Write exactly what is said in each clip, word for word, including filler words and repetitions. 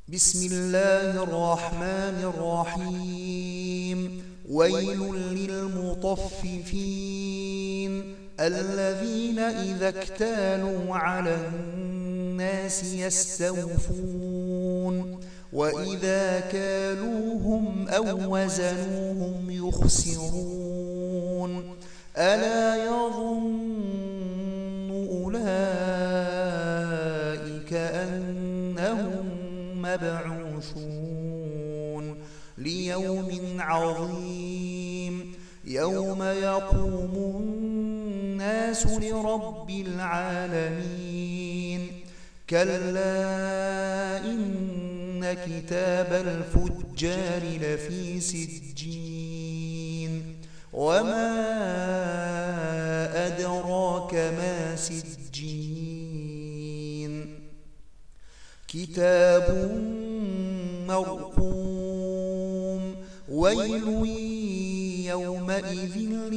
بسم الله الرحمن الرحيم. ويل للمطففين الذين إذا اكتالوا على الناس يستوفون وإذا كالوهم أو وزنوهم يخسرون. ألا يظن أولئك أنهم مبعوثون ليوم عظيم يوم يقوم الناس لرب العالمين. كلا إن كتاب الفجار لفي سجين وما أدراك ما سجين. كتاب مرقوم. ويل يومئذ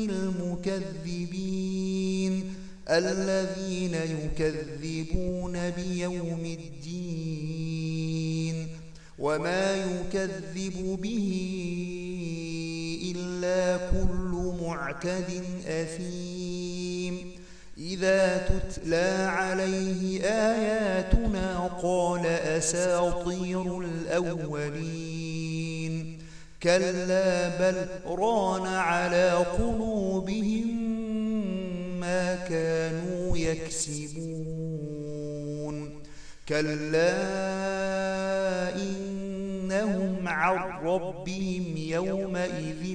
للمكذبين الذين يكذبون بيوم الدين وما يكذب به إلا كل معتد أثيم. إذا تتلى عليه آياتنا قال أساطير الأولين. كلا بل ران على قلوبهم ما كانوا يكسبون. كلا إنهم عن ربهم يومئذ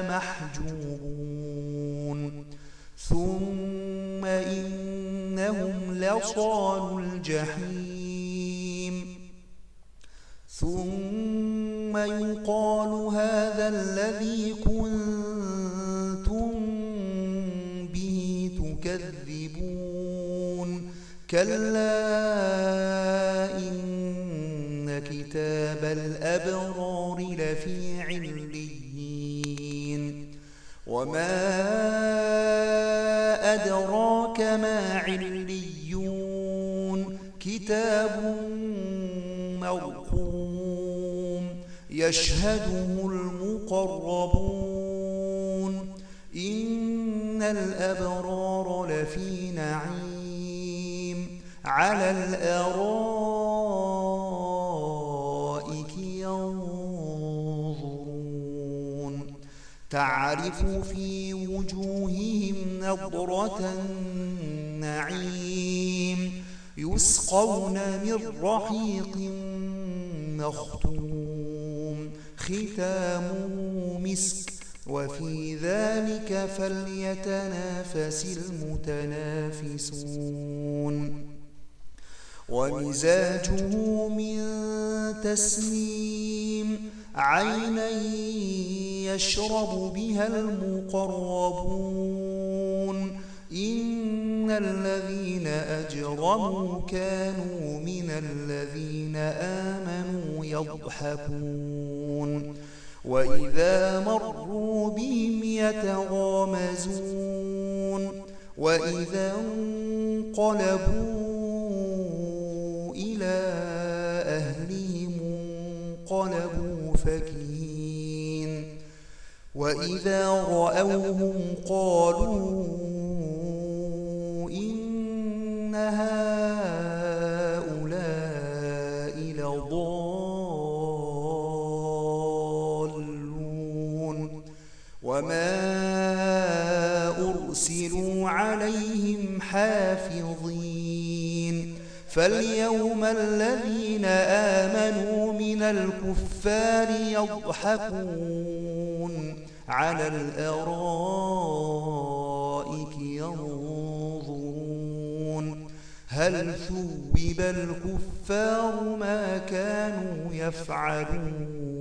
لمحجوبون. ثم إنهم لصالو الجحيم. ثم يقال هذا الذي كنتم به تكذبون. كلا إن كتاب الأبرار لفي عليين. وما أدراك ما عليون. كتاب مرقوم يشهده المقربون. إن الأبرار لفي نعيم على الأرائك ينظرون. تعرف في وجوههم نضرة النعيم يسقون من رحيق مختوم ختامه مسك وفي ذلك فليتنافس المتنافسون. ومزاجه من تسنيم عينا يشرب بها المقربون. إن الذين أجرموا كانوا من الذين آمنوا يضحكون. وإذا مروا بهم يتغامزون. وإذا انقلبوا إلى أهلهم انقلبوا فكهين. وإذا رأوهم قالوا إن هؤلاء لضالون. وما أرسلوا عليهم حافظين. فاليوم الذين آمنوا من الكفار يضحكون على الأرائك ينظرون هل ثوب الكفار ما كانوا يفعلون.